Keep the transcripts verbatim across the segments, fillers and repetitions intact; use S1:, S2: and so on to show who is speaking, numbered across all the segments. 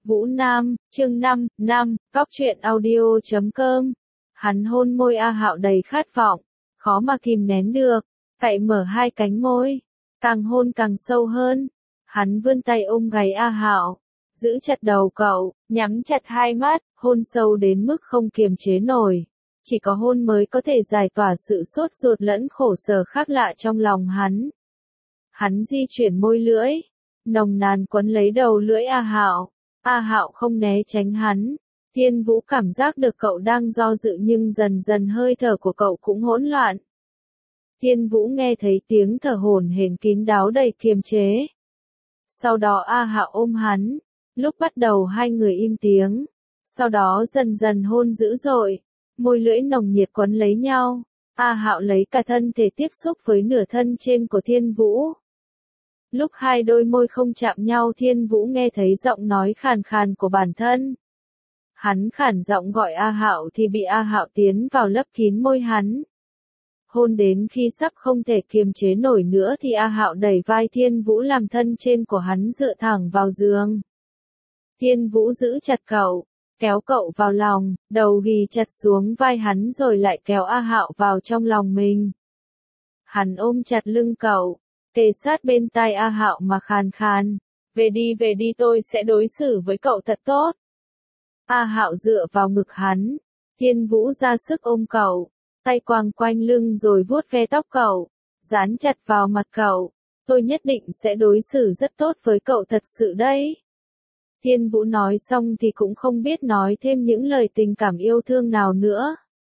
S1: Vũ Nam, chương năm, năm, góc truyện audio chấm com. Hắn hôn môi A Hạo đầy khát vọng, khó mà kìm nén được, cậy mở hai cánh môi, càng hôn càng sâu hơn. Hắn vươn tay ôm gáy A Hạo, giữ chặt đầu cậu, nhắm chặt hai mắt, hôn sâu đến mức không kiềm chế nổi. Chỉ có hôn mới có thể giải tỏa sự sốt ruột lẫn khổ sở khác lạ trong lòng hắn. Hắn di chuyển môi lưỡi, nồng nàn quấn lấy đầu lưỡi A Hạo. A Hạo không né tránh hắn. Thiên Vũ cảm giác được cậu đang do dự nhưng dần dần hơi thở của cậu cũng hỗn loạn. Thiên Vũ nghe thấy tiếng thở hổn hển kín đáo đầy kiềm chế. Sau đó A Hạo ôm hắn. Lúc bắt đầu hai người im tiếng. Sau đó dần dần hôn dữ dội. Môi lưỡi nồng nhiệt quấn lấy nhau. A Hạo lấy cả thân thể tiếp xúc với nửa thân trên của Thiên Vũ. Lúc hai đôi môi không chạm nhau Thiên Vũ nghe thấy giọng nói khàn khàn của bản thân. Hắn khản giọng gọi A Hạo thì bị A Hạo tiến vào lấp kín môi hắn. Hôn đến khi sắp không thể kiềm chế nổi nữa thì A Hạo đẩy vai Thiên Vũ làm thân trên của hắn dựa thẳng vào giường. Thiên Vũ giữ chặt cậu, kéo cậu vào lòng, đầu ghì chặt xuống vai hắn rồi lại kéo A Hạo vào trong lòng mình. Hắn ôm chặt lưng cậu, kề sát bên tai A Hạo mà khàn khàn, về đi về đi tôi sẽ đối xử với cậu thật tốt. A Hạo dựa vào ngực hắn, Thiên Vũ ra sức ôm cậu, tay quàng quanh lưng rồi vuốt ve tóc cậu, dán chặt vào mặt cậu, tôi nhất định sẽ đối xử rất tốt với cậu thật sự đấy. Thiên Vũ nói xong thì cũng không biết nói thêm những lời tình cảm yêu thương nào nữa.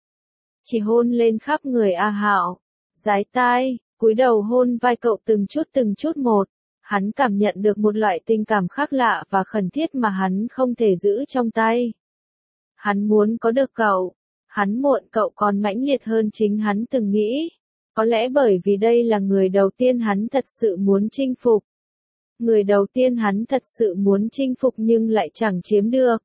S1: Chỉ hôn lên khắp người A Hạo, dái tai, cúi đầu hôn vai cậu từng chút từng chút một, hắn cảm nhận được một loại tình cảm khác lạ và khẩn thiết mà hắn không thể giữ trong tay. Hắn muốn có được cậu, hắn muộn cậu còn mãnh liệt hơn chính hắn từng nghĩ, có lẽ bởi vì đây là người đầu tiên hắn thật sự muốn chinh phục. Người đầu tiên hắn thật sự muốn chinh phục nhưng lại chẳng chiếm được.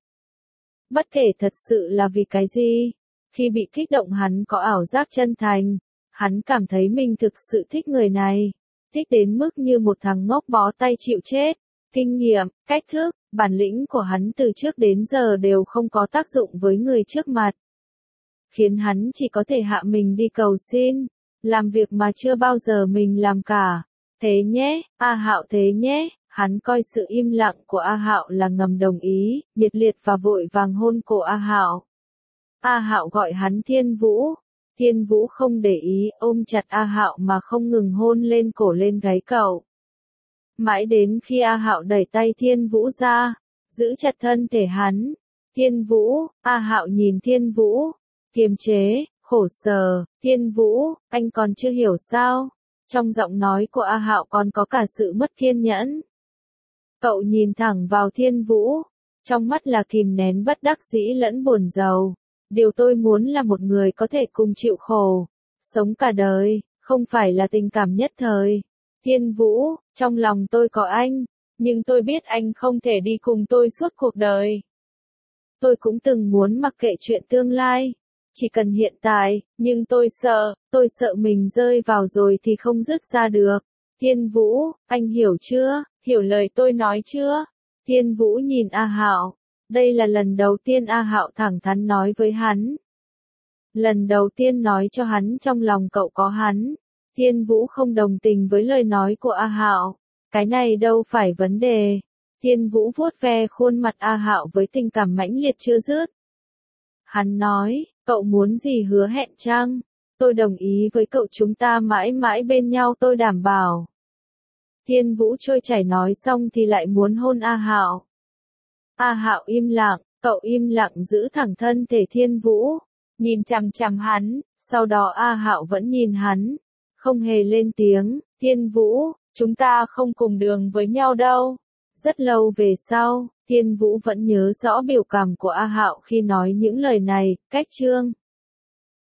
S1: Bất kể thật sự là vì cái gì, khi bị kích động hắn có ảo giác chân thành. Hắn cảm thấy mình thực sự thích người này, thích đến mức như một thằng ngốc bó tay chịu chết. Kinh nghiệm, cách thức, bản lĩnh của hắn từ trước đến giờ đều không có tác dụng với người trước mặt. Khiến hắn chỉ có thể hạ mình đi cầu xin, làm việc mà chưa bao giờ mình làm cả. Thế nhé, A Hạo thế nhé, hắn coi sự im lặng của A Hạo là ngầm đồng ý, nhiệt liệt và vội vàng hôn cổ A Hạo. A Hạo gọi hắn Thiên Vũ. Thiên Vũ không để ý, ôm chặt A Hạo mà không ngừng hôn lên cổ lên gáy cậu. Mãi đến khi A Hạo đẩy tay Thiên Vũ ra, giữ chặt thân thể hắn. Thiên Vũ, A Hạo nhìn Thiên Vũ, kiềm chế, khổ sở, Thiên Vũ, anh còn chưa hiểu sao? Trong giọng nói của A Hạo còn có cả sự mất kiên nhẫn. Cậu nhìn thẳng vào Thiên Vũ, trong mắt là kìm nén bất đắc dĩ lẫn buồn rầu. Điều tôi muốn là một người có thể cùng chịu khổ, sống cả đời, không phải là tình cảm nhất thời. Thiên Vũ, trong lòng tôi có anh, nhưng tôi biết anh không thể đi cùng tôi suốt cuộc đời. Tôi cũng từng muốn mặc kệ chuyện tương lai, chỉ cần hiện tại, nhưng tôi sợ, tôi sợ mình rơi vào rồi thì không dứt ra được. Thiên Vũ, anh hiểu chưa, hiểu lời tôi nói chưa? Thiên Vũ nhìn A Hạo. Đây là lần đầu tiên A Hạo thẳng thắn nói với hắn. Lần đầu tiên nói cho hắn trong lòng cậu có hắn. Thiên Vũ không đồng tình với lời nói của A Hạo. Cái này đâu phải vấn đề. Thiên Vũ vuốt ve khuôn mặt A Hạo với tình cảm mãnh liệt chưa dứt. Hắn nói, cậu muốn gì hứa hẹn chăng? Tôi đồng ý với cậu chúng ta mãi mãi bên nhau tôi đảm bảo. Thiên Vũ trôi chảy nói xong thì lại muốn hôn A Hạo. A Hạo im lặng, cậu im lặng giữ thẳng thân thể Thiên Vũ, nhìn chằm chằm hắn, sau đó A Hạo vẫn nhìn hắn, không hề lên tiếng. Thiên Vũ, chúng ta không cùng đường với nhau đâu. Rất lâu về sau, Thiên Vũ vẫn nhớ rõ biểu cảm của A Hạo khi nói những lời này, cách chương